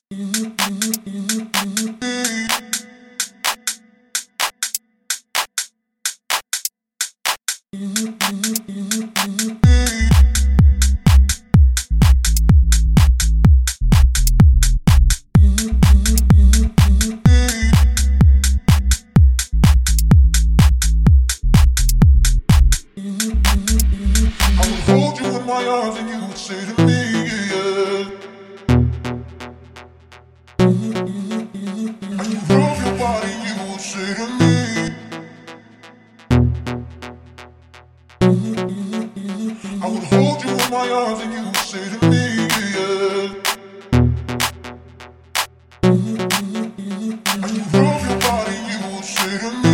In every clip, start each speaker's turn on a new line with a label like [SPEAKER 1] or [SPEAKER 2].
[SPEAKER 1] Hold you in my arms and you would say to me, yeah. And you rub your body, you would say to me. I would hold you in my arms and you would say to me, yeah. And you rub your body, you would say to me.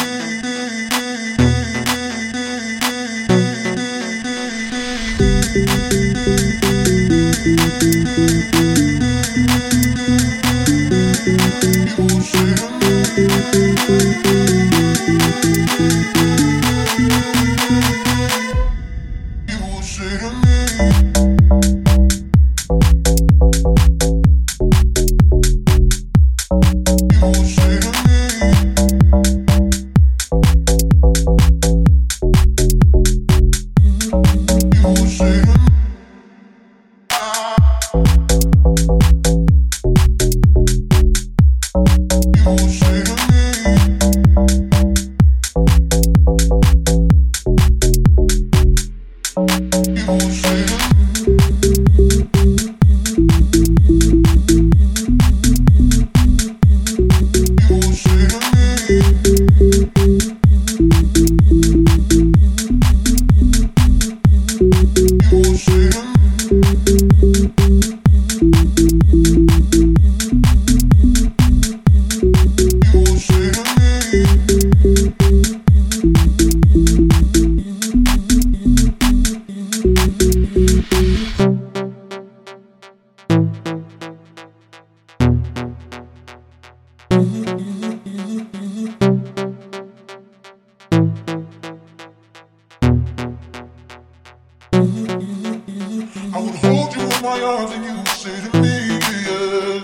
[SPEAKER 1] I would hold you in my arms and you would say to me, yeah.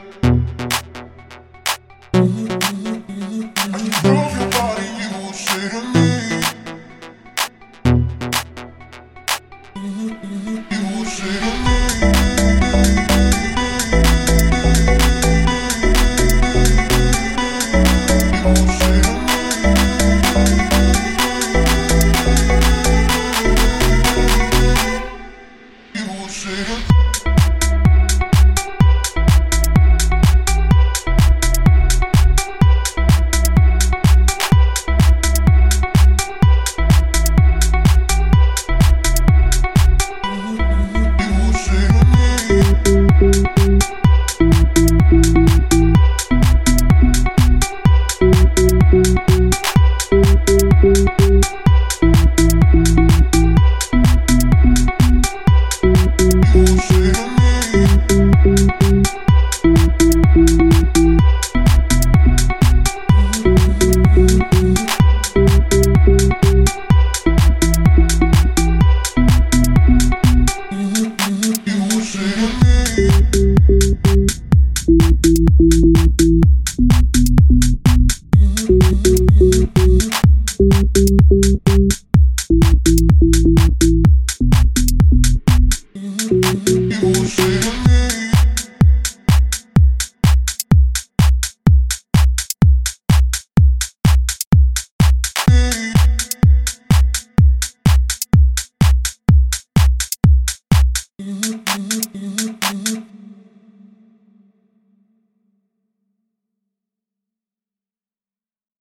[SPEAKER 1] And you rub your body, you would say to me.